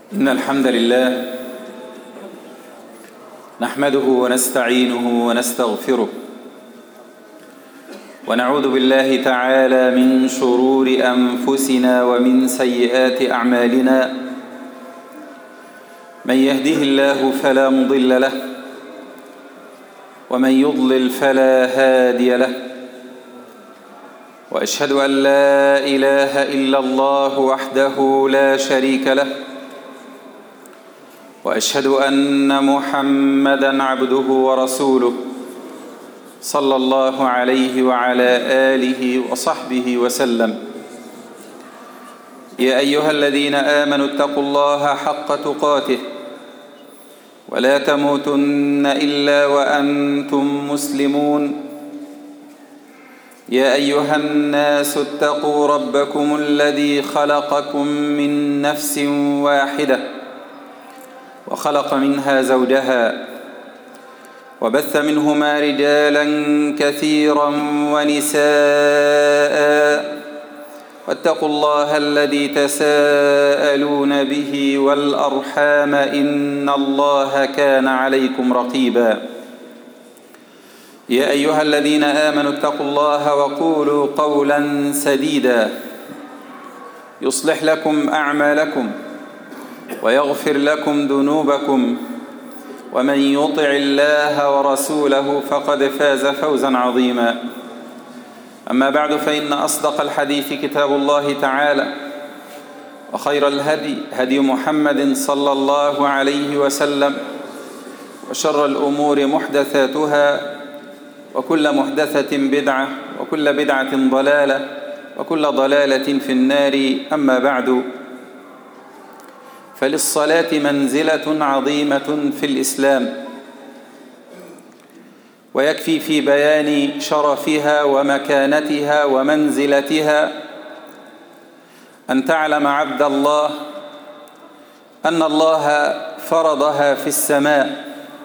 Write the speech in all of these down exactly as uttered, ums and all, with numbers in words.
إن الحمد لله نحمده ونستعينه ونستغفره ونعوذ بالله تعالى من شرور أنفسنا ومن سيئات أعمالنا. من يهده الله فلا مضل له ومن يضلل فلا هادي له، وأشهد أن لا إله إلا الله وحده لا شريك له، وأشهد أن محمدًا عبده ورسوله صلى الله عليه وعلى آله وصحبه وسلم. يا أيها الذين آمنوا اتقوا الله حق تقاته ولا تموتن إلا وأنتم مسلمون. يا أيها الناس اتقوا ربكم الذي خلقكم من نفس واحدة وخلق منها زوجها وبث منهما رجالا كثيرا ونساء، واتقوا الله الذي تساءلون به والأرحام إن الله كان عليكم رقيبا. يا أيها الذين آمنوا اتقوا الله وقولوا قولا سديدا يصلح لكم أعمالكم ويغفر لكم ذنوبكم، ومن يطع الله ورسوله فقد فاز فوزا عظيما. أما بعد، فإن أصدق الحديث كتاب الله تعالى، وخير الهدي هدي محمد صلى الله عليه وسلم، وشر الأمور محدثاتها، وكل محدثة بدعة، وكل بدعة ضلالة، وكل ضلالة في النار. أما بعد، فللصلاة منزلة عظيمة في الإسلام، ويكفي في بيان شرفها ومكانتها ومنزلتها أن تعلم عبد الله أن الله فرضها في السماء،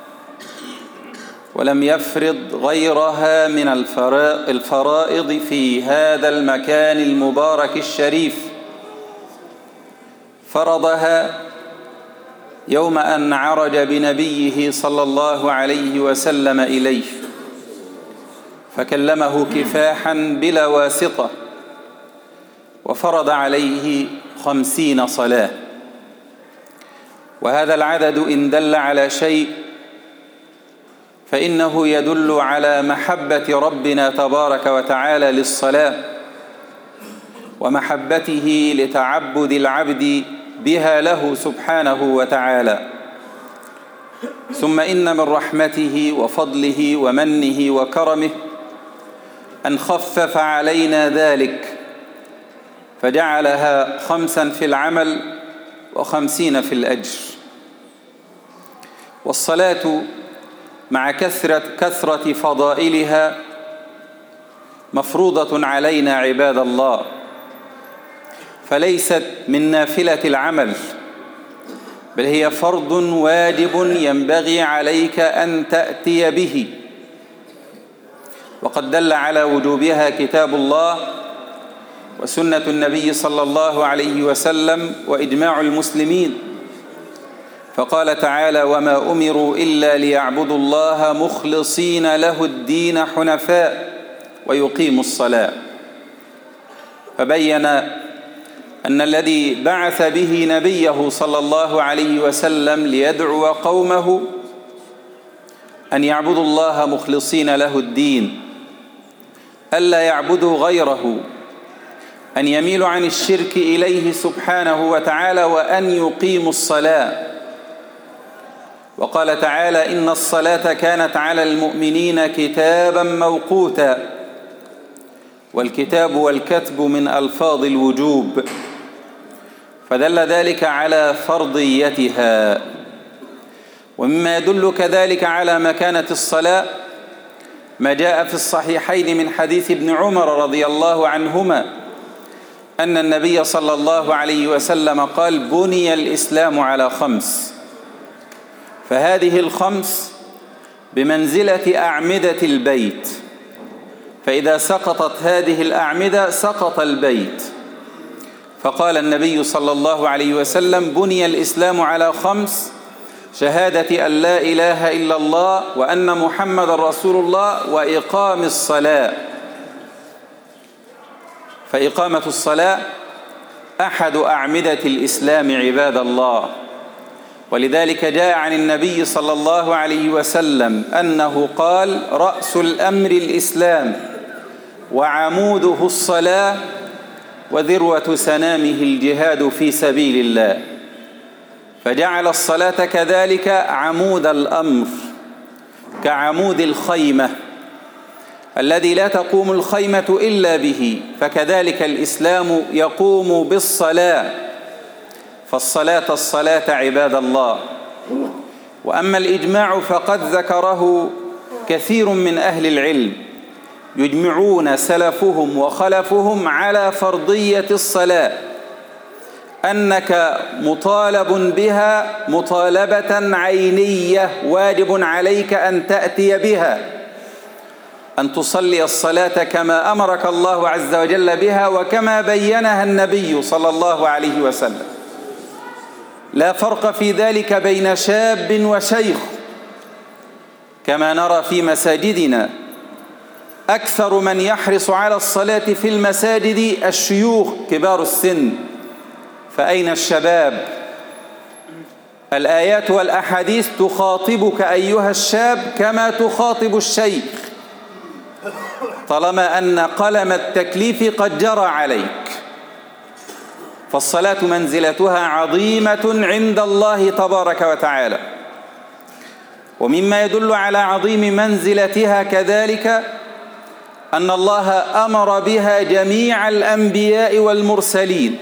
ولم يفرض غيرها من الفرائض في هذا المكان المبارك الشريف. فرضها يوم أن عرج بنبيه صلى الله عليه وسلم إليه، فكلمه كفاحا بلا واسطة، وفرض عليه خمسين صلاة. وهذا العدد إن دل على شيء فإنه يدل على محبة ربنا تبارك وتعالى للصلاة، ومحبته لتعبد العبد بها له سبحانه وتعالى. ثم إن من رحمته وفضله ومنه وكرمه أن خفف علينا ذلك، فجعلها خمسا في العمل وخمسين في الأجر. والصلاة مع كثرة, كثرة فضائلها مفروضة علينا عباد الله، فليست من نافلة العمل، بل هي فرض واجب ينبغي عليك أن تأتي به. وقد دل على وجوبها كتاب الله وسنة النبي صلى الله عليه وسلم وإجماع المسلمين، فقال تعالى: وما أمروا إلا ليعبدوا الله مخلصين له الدين حنفاء ويقيموا الصلاة. فبين أن الذي بعث به نبيه صلى الله عليه وسلم ليدعو قومه أن يعبدوا الله مخلصين له الدين، ألا يعبدوا غيره، أن يميلوا عن الشرك إليه سبحانه وتعالى، وأن يقيموا الصلاة. وقال تعالى: إن الصلاة كانت على المؤمنين كتابا موقوتا. والكتاب والكتب من ألفاظ الوجوب، فدل ذلك على فرضيتها. ومما يدل كذلك على مكانة الصلاة ما جاء في الصحيحين من حديث ابن عمر رضي الله عنهما أن النبي صلى الله عليه وسلم قال: بني الإسلام على خمس، فهذه الخمس بمنزلة أعمدة البيت، فإذا سقطت هذه الأعمدة سقط البيت. فقال النبي صلى الله عليه وسلم: بني الإسلام على خمس: شهادة أن لا إله إلا الله وأن محمد رسول الله وإقام الصلاة. فإقامة الصلاة أحد أعمدة الإسلام عباد الله، ولذلك جاء عن النبي صلى الله عليه وسلم أنه قال: رأس الأمر الإسلام وعموده الصلاة وذروة سنامه الجهاد في سبيل الله. فجعل الصلاة كذلك عمود الأمر، كعمود الخيمة الذي لا تقوم الخيمة إلا به، فكذلك الإسلام يقوم بالصلاة. فالصلاة الصلاة عباد الله. وأما الإجماع فقد ذكره كثير من أهل العلم، يجمعون سلفهم وخلفهم على فرضية الصلاة، أنك مطالب بها مطالبة عينية، واجب عليك أن تأتي بها، أن تصلي الصلاة كما أمرك الله عز وجل بها وكما بينها النبي صلى الله عليه وسلم. لا فرق في ذلك بين شاب وشيخ، كما نرى في مساجدنا أكثر من يحرص على الصلاة في المساجد الشيوخ كبار السن، فأين الشباب؟ الآيات والأحاديث تخاطبك أيها الشاب كما تخاطب الشيخ، طالما أن قلم التكليف قد جرى عليك. فالصلاة منزلتها عظيمة عند الله تبارك وتعالى. ومما يدل على عظيم منزلتها كذلك أن الله أمر بها جميع الأنبياء والمرسلين،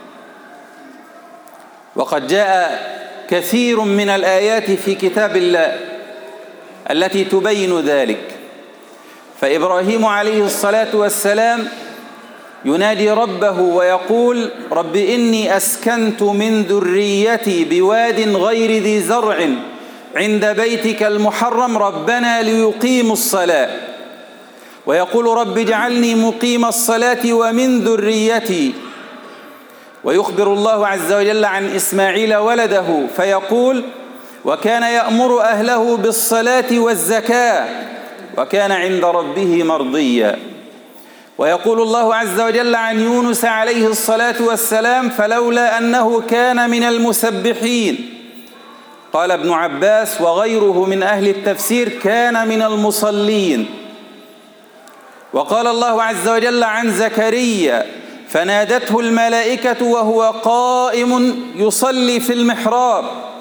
وقد جاء كثير من الآيات في كتاب الله التي تبين ذلك. فإبراهيم عليه الصلاة والسلام ينادي ربه ويقول: رب إني أسكنت من ذريتي بواد غير ذي زرع عند بيتك المحرم ربنا ليقيموا الصلاة، ويقول: رب اجعلني مقيم الصلاة ومن ذريتي. ويخبر الله عز وجل عن إسماعيل ولده فيقول: وكان يأمر أهله بالصلاة والزكاة وكان عند ربه مرضيا. ويقول الله عز وجل عن يونس عليه الصلاة والسلام: فلولا أنه كان من المسبحين. قال ابن عباس وغيره من أهل التفسير: كان من المصلين. وقال الله عز وجل عن زكريا: فنادته الملائكة وهو قائم يصلي في المحراب.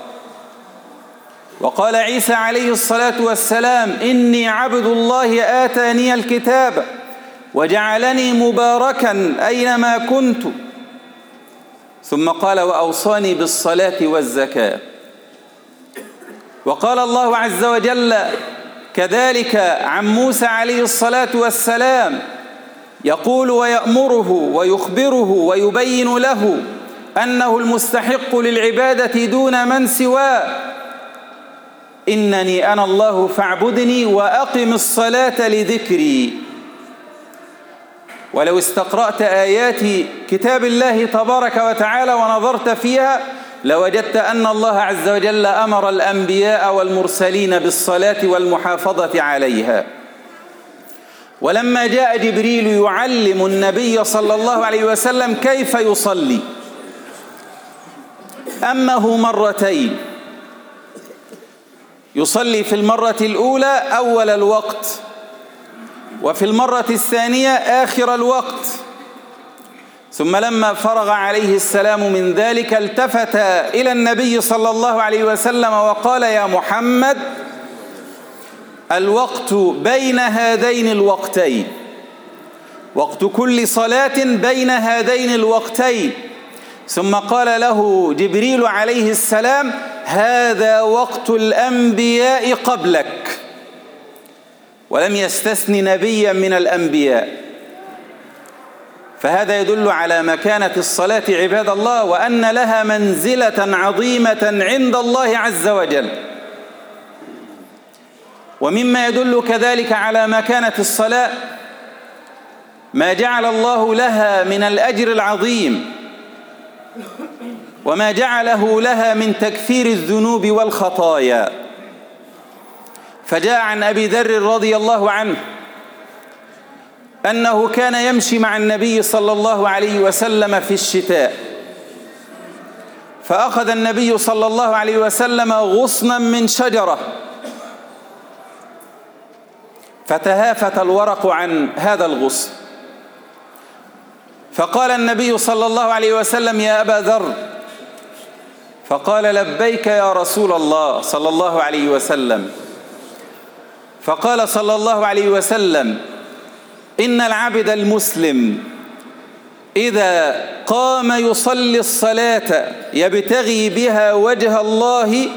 وقال عيسى عليه الصلاة والسلام: إني عبد الله آتاني الكتاب وجعلني مباركا أينما كنت. ثم قال: وأوصاني بالصلاة والزكاة. وقال الله عز وجل كذلك عن موسى عليه الصلاة والسلام، يقول ويأمره ويخبره ويبين له أنه المستحق للعبادة دون من سواه: إنني أنا الله فاعبدني وأقم الصلاة لذكري. ولو استقرأت آيات كتاب الله تبارك وتعالى ونظرت فيها لوجدت أن الله عز وجل أمر الأنبياء والمرسلين بالصلاة والمحافظة عليها. ولما جاء جبريل يعلم النبي صلى الله عليه وسلم كيف يصلي، أمه مرتين: يصلي في المرة الأولى أول الوقت، وفي المرة الثانية آخر الوقت. ثم لما فرغ عليه السلام من ذلك التفت إلى النبي صلى الله عليه وسلم وقال: يا محمد، الوقت بين هذين الوقتين، وقت كل صلاة بين هذين الوقتين. ثم قال له جبريل عليه السلام: هذا وقت الأنبياء قبلك. ولم يستثن نبيا من الأنبياء. فهذا يدل على مكانة الصلاة عباد الله، وأن لها منزلة عظيمة عند الله عز وجل. ومما يدل كذلك على مكانة الصلاة ما جعل الله لها من الأجر العظيم. وما جعله لها من تكفير الذنوب والخطايا. فجاء عن أبي ذر رضي الله عنه أنه كان يمشي مع النبي صلى الله عليه وسلم في الشتاء، فأخذ النبي صلى الله عليه وسلم غصنا من شجرة فتهافت الورق عن هذا الغصن، فقال النبي صلى الله عليه وسلم: يا أبا ذر. فقال: لبيك يا رسول الله صلى الله عليه وسلم. فقال صلى الله عليه وسلم: إن العبد المسلم إذا قام يصلي الصلاة يبتغي بها وجه الله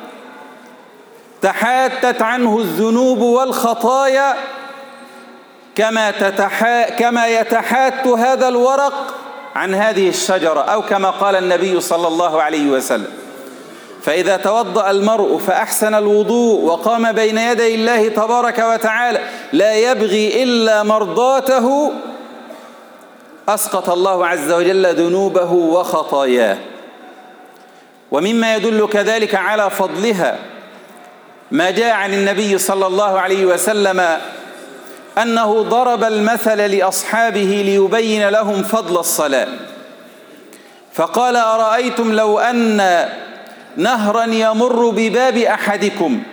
تحاتت عنه الذنوب والخطايا كما تتحا كما يتحات هذا الورق عن هذه الشجرة، أو كما قال النبي صلى الله عليه وسلم. فإذا توضأ المرء فأحسن الوضوء وقام بين يدي الله تبارك وتعالى لا يبغي إلا مرضاته أسقط الله عز وجل ذنوبه وخطاياه. ومما يدل كذلك على فضلها ما جاء عن النبي صلى الله عليه وسلم أنه ضرب المثل لأصحابه ليبين لهم فضل الصلاة، فقال: أرأيتم لو أن نهرا يمر بباب أحدكم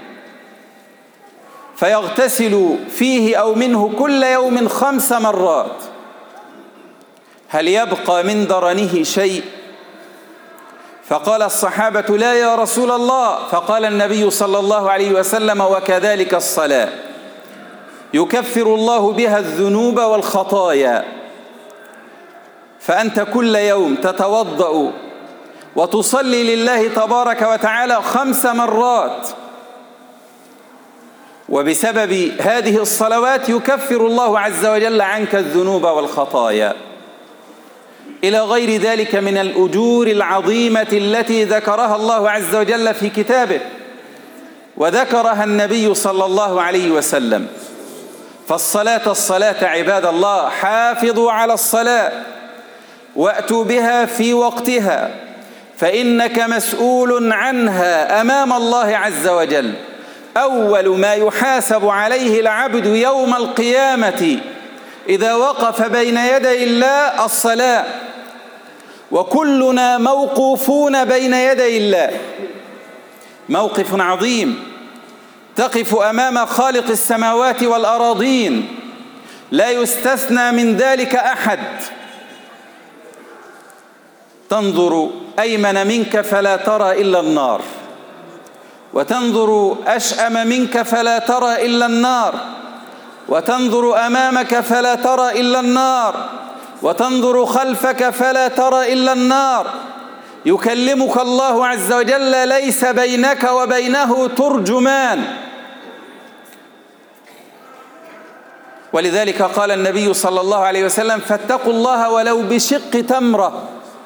فيغتسل فيه أو منه كل يوم خمس مرات، هل يبقى من درنه شيء؟ فقال الصحابة: لا يا رسول الله. فقال النبي صلى الله عليه وسلم: وكذلك الصلاة يكفر الله بها الذنوب والخطايا. فأنت كل يوم تتوضأ وتصلي لله تبارك وتعالى خمس مرات، وبسبب هذه الصلوات يكفر الله عز وجل عنك الذنوب والخطايا، إلى غير ذلك من الأجور العظيمة التي ذكرها الله عز وجل في كتابه وذكرها النبي صلى الله عليه وسلم. فالصلاة الصلاة عباد الله، حافظوا على الصلاة وأتوا بها في وقتها، فإنك مسؤول عنها أمام الله عز وجل. أول ما يحاسب عليه العبد يوم القيامة إذا وقف بين يدي الله الصلاة، وكلنا موقوفون بين يدي الله، موقف عظيم، تقف أمام خالق السماوات والأراضين، لا يستثنى من ذلك أحد. تنظر أيمن منك فلا ترى إلا النار، وتنظر أشأم منك فلا ترى إلا النار، وتنظر أمامك فلا ترى إلا النار، وتنظر خلفك فلا ترى إلا النار. يكلمك الله عز وجل ليس بينك وبينه ترجمان. ولذلك قال النبي صلى الله عليه وسلم: فاتقوا الله ولو بشق تمرة،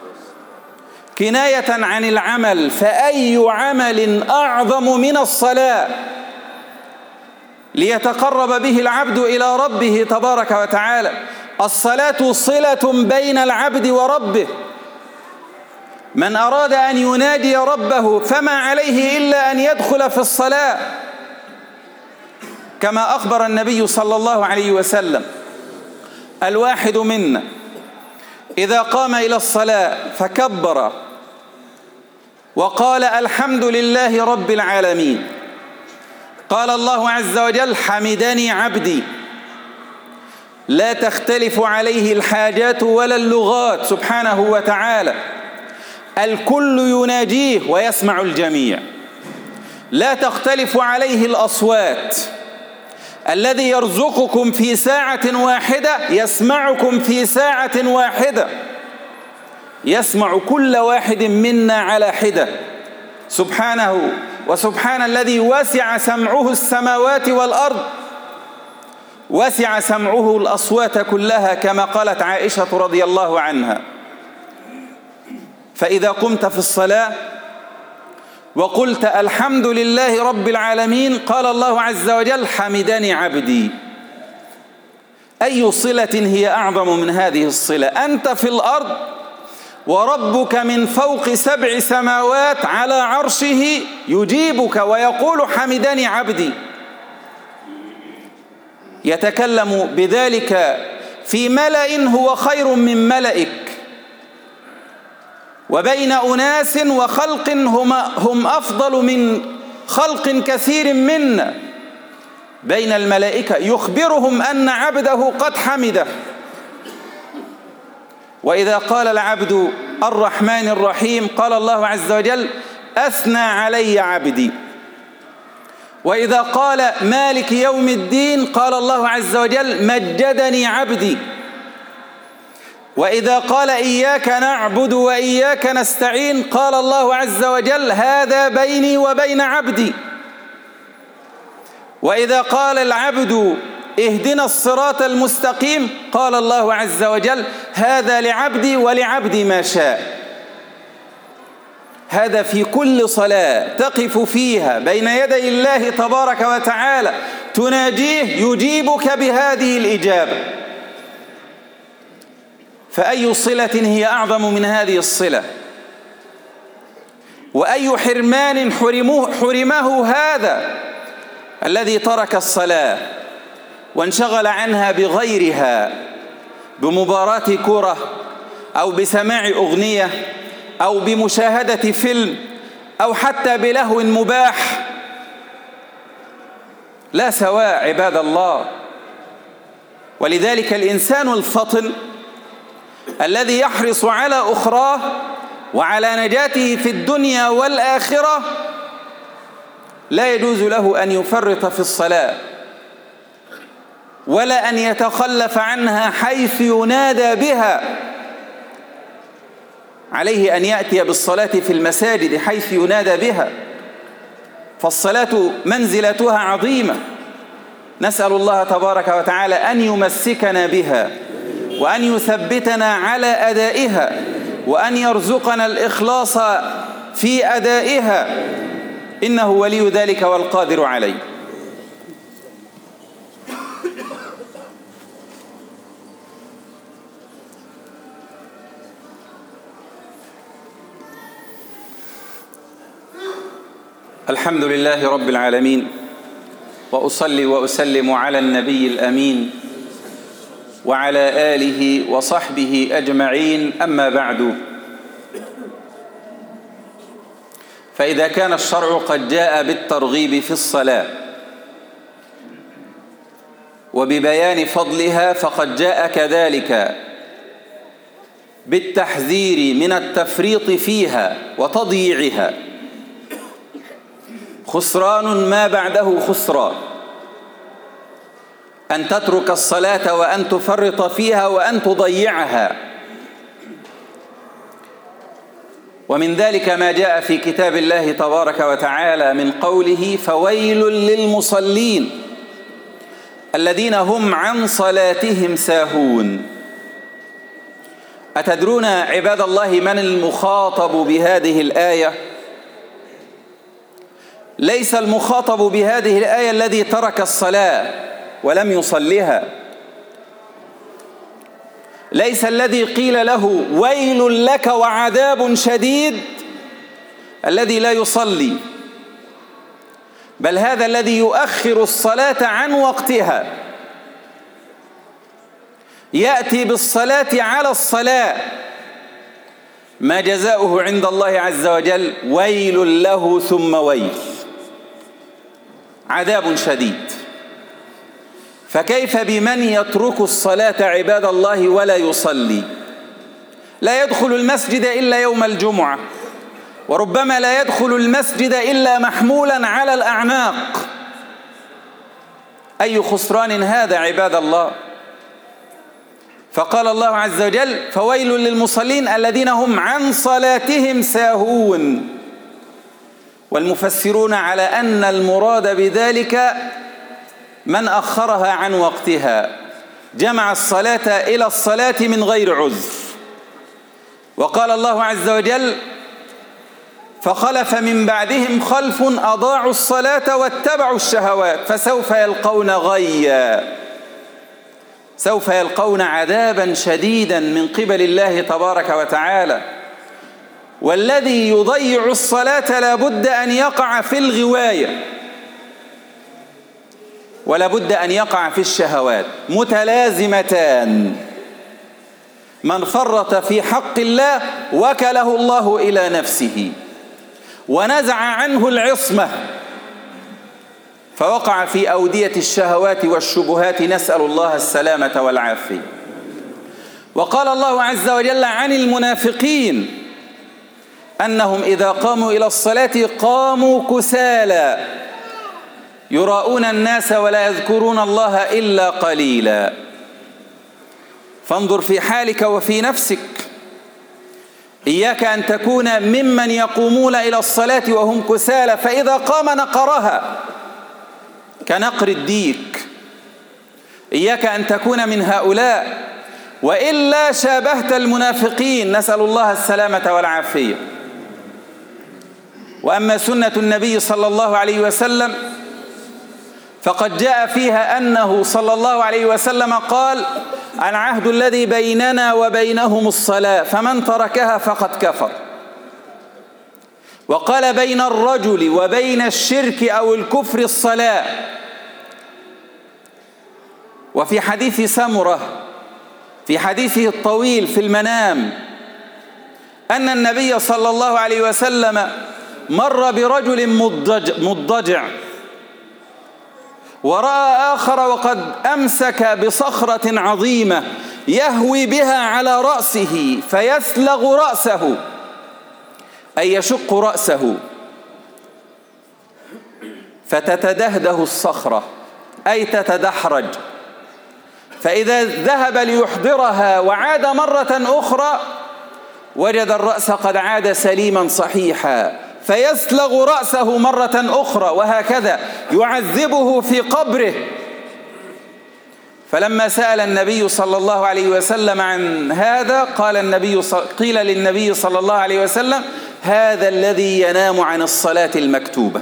كناية عن العمل. فأي عمل أعظم من الصلاة ليتقرب به العبد إلى ربه تبارك وتعالى؟ الصلاة صلة بين العبد وربه. من أراد أن ينادي ربه فما عليه إلا أن يدخل في الصلاة، كما أخبر النبي صلى الله عليه وسلم: الواحد منا إذا قام إلى الصلاة فكبر وقال: الحمد لله رب العالمين، قال الله عز وجل: حمدني عبدي، لا تختلف عليه الحاجات ولا اللغات سبحانه وتعالى، الكل يناجيه ويسمع الجميع، لا تختلف عليه الأصوات، الذي يرزقكم في ساعة واحدة يسمعكم في ساعة واحدة، يسمع كل واحد منا على حدة سبحانه. وسبحان الذي وسع سمعه السماوات والأرض، وسع سمعه الأصوات كلها، كما قالت عائشة رضي الله عنها. فإذا قمت في الصلاة وقلت: الحمد لله رب العالمين، قال الله عز وجل: حمدني عبدي. أي صلة هي أعظم من هذه الصلة؟ أنت في الأرض وربك من فوق سبع سماوات على عرشه يجيبك ويقول حمدني عبدي. يتكلم بذلك في ملأ هو خير من ملئك، وبين أناس وخلق هم, هم أفضل من خلق كثير منا، بين الملائكة يخبرهم أن عبده قد حمده. وإذا قال العبد الرحمن الرحيم قال الله عز وجل أثنى علي عبدي. وإذا قال مالك يوم الدين قال الله عز وجل مجدني عبدي. وإذا قال إياك نعبد وإياك نستعين قال الله عز وجل هذا بيني وبين عبدي. وإذا قال العبد اهدنا الصراط المستقيم قال الله عز وجل هذا لعبدي ولعبدي ما شاء. هذا في كل صلاة تقف فيها بين يدي الله تبارك وتعالى تناجيه يجيبك بهذه الإجابة. فأي صلة هي أعظم من هذه الصلة؟ وأي حرمان حرمه, حرمه هذا الذي ترك الصلاة وانشغل عنها بغيرها، بمباراة كرة أو بسماع أغنية أو بمشاهدة فيلم أو حتى بلهو مباح. لا سواء عباد الله. ولذلك الإنسان الفطن الذي يحرص على أخراه وعلى نجاته في الدنيا والآخرة لا يجوز له أن يفرط في الصلاة ولا أن يتخلف عنها حيث ينادى بها. عليه أن يأتي بالصلاة في المساجد حيث ينادى بها، فالصلاة منزلتها عظيمة. نسأل الله تبارك وتعالى أن يمسكنا بها وأن يثبتنا على أدائها وأن يرزقنا الإخلاص في أدائها، إنه ولي ذلك والقادر عليه. الحمد لله رب العالمين، وأصلي وأسلم على النبي الأمين وعلى آله وصحبه أجمعين. أما بعد، فإذا كان الشرع قد جاء بالترغيب في الصلاة وببيان فضلها، فقد جاء كذلك بالتحذير من التفريط فيها وتضييعها. خسران ما بعده خسران، أن تترك الصلاة وأن تفرط فيها وأن تضيعها. ومن ذلك ما جاء في كتاب الله تبارك وتعالى من قوله فويل للمصلين الذين هم عن صلاتهم ساهون. أتدرون عباد الله من المخاطب بهذه الآية؟ ليس المخاطب بهذه الآية الذي ترك الصلاة ولم يصلها، ليس الذي قيل له ويل لك وعذاب شديد الذي لا يصلي، بل هذا الذي يؤخر الصلاة عن وقتها، يأتي بالصلاة على الصلاة. ما جزاؤه عند الله عز وجل؟ ويل له ثم ويل، عذاب شديد. فكيف بمن يترك الصلاة عباد الله ولا يصلي؟ لا يدخل المسجد إلا يوم الجمعة، وربما لا يدخل المسجد إلا محمولا على الأعناق. أي خسران هذا عباد الله؟ فقال الله عز وجل فويل للمصلين الذين هم عن صلاتهم ساهون. والمفسرون على أن المراد بذلك من أخرها عن وقتها، جمع الصلاة إلى الصلاة من غير عذر. وقال الله عز وجل فخلف من بعدهم خلف أضاعوا الصلاة واتبعوا الشهوات فسوف يلقون غيا، سوف يلقون عذابا شديدا من قبل الله تبارك وتعالى. والذي يضيع الصلاة لابد أن يقع في الغواية ولابد أن يقع في الشهوات، متلازمتان. من فرط في حق الله وكله الله إلى نفسه ونزع عنه العصمة فوقع في أودية الشهوات والشبهات، نسأل الله السلامة والعافية. وقال الله عز وجل عن المنافقين أنهم إذا قاموا إلى الصلاة قاموا كسالى يراؤون الناس ولا يذكرون الله إلا قليلا. فانظر في حالك وفي نفسك، إياك أن تكون ممن يقومون إلى الصلاة وهم كسالى، فإذا قام نقرها كنقر الديك. إياك أن تكون من هؤلاء، وإلا شابهت المنافقين، نسأل الله السلامة والعافية. وأما سنة النبي صلى الله عليه وسلم فقد جاء فيها أنه صلى الله عليه وسلم قال: العهد الذي بيننا وبينهم الصلاة فمن تركها فقد كفر. وقال: بين الرجل وبين الشرك أو الكفر الصلاة. وفي حديث سمرة في حديثه الطويل في المنام أن النبي صلى الله عليه وسلم مر برجل مضطجع ورأى آخر وقد أمسك بصخرة عظيمة يهوي بها على رأسه فيسلغ رأسه، أي يشق رأسه، فتتدهده الصخرة أي تتدحرج. فإذا ذهب ليحضرها وعاد مرة أخرى وجد الرأس قد عاد سليما صحيحا، فيسلغ رأسه مرة أخرى، وهكذا يعذبه في قبره. فلما سأل النبي صلى الله عليه وسلم عن هذا قال النبي قيل للنبي صلى الله عليه وسلم: هذا الذي ينام عن الصلاة المكتوبة.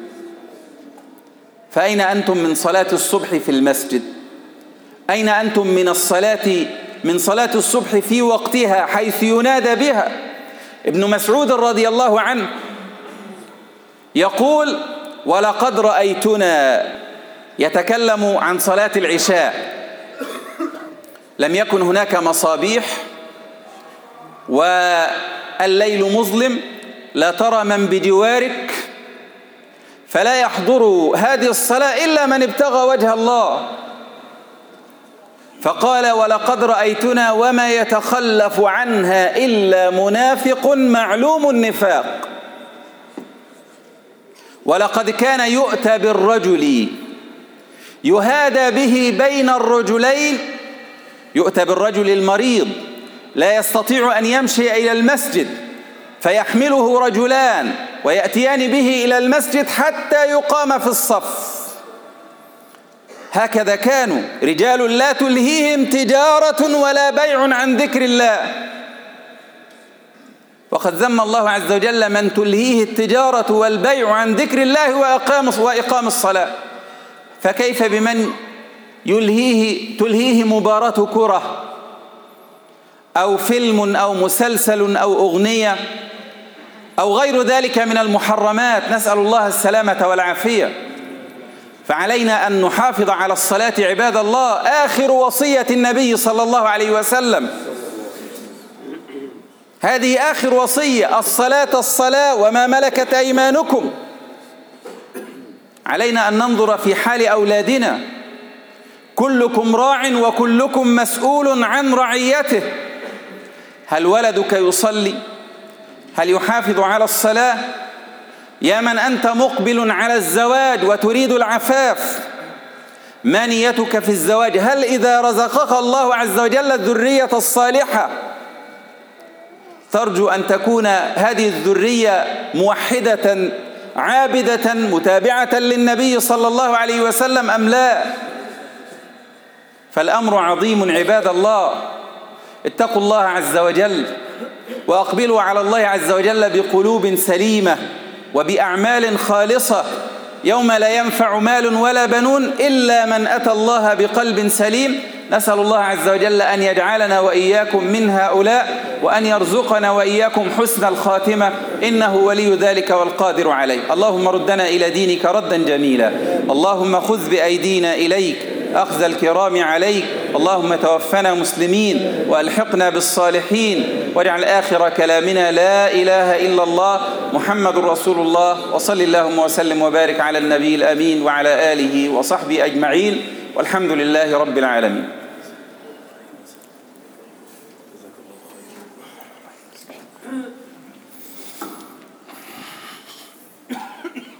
فأين أنتم من صلاة الصبح في المسجد؟ أين أنتم من الصلاة من صلاة الصبح في وقتها حيث ينادى بها؟ ابن مسعود رضي الله عنه يقول: ولقد رأيتنا، يتكلم عن صلاة العشاء، لم يكن هناك مصابيح والليل مظلم، لا ترى من بجوارك، فلا يحضر هذه الصلاة إلا من ابتغى وجه الله. فقال: ولقد رأيتنا وما يتخلف عنها إلا منافق معلوم النفاق. ولقد كان يؤتى بالرجل يهادى به بين الرجلين، يؤتى بالرجل المريض لا يستطيع أن يمشي إلى المسجد فيحمله رجلان ويأتيان به إلى المسجد حتى يقام في الصف. هكذا كانوا رجال لا تلهيهم تجارة ولا بيع عن ذكر الله. وقد ذم الله عز وجل من تلهيه التجارة والبيع عن ذكر الله وإقام وإقام الصلاة، فكيف بمن يلهيه تلهيه مباراة كرة أو فيلم أو مسلسل أو أغنية أو غير ذلك من المحرمات، نسأل الله السلامة والعافية. فعلينا أن نحافظ على الصلاة عباد الله، آخر وصية النبي صلى الله عليه وسلم، هذه آخر وصية: الصلاة الصلاة وما ملكت أيمانكم. علينا أن ننظر في حال أولادنا، كلكم راع وكلكم مسؤول عن رعيته. هل ولدك يصلي؟ هل يحافظ على الصلاة؟ يا من أنت مقبل على الزواج وتريد العفاف، ما نيتك في الزواج؟ هل إذا رزقك الله عز وجل الذرية الصالحة ترجو أن تكون هذه الذرية موحدة عابدة متابعة للنبي صلى الله عليه وسلم أم لا؟ فالأمر عظيم عباد الله. اتقوا الله عز وجل وأقبلوا على الله عز وجل بقلوب سليمة وبأعمال خالصة، يوم لا ينفع مال ولا بنون إلا من أتى الله بقلب سليم. نسأل الله عز وجل أن يجعلنا وإياكم من هؤلاء، وأن يرزقنا وإياكم حسن الخاتمة، إنه ولي ذلك والقادر عليه. اللهم ردنا إلى دينك ردا جميلا، اللهم خذ بأيدينا إليك أخذ الكرام عليك، اللهم توفنا مسلمين وألحقنا بالصالحين، واجعل آخر كلامنا لا إله إلا الله محمد رسول الله. وصل اللهم وسلم وبارك على النبي الأمين وعلى آله وصحبه أجمعين، والحمد لله رب العالمين.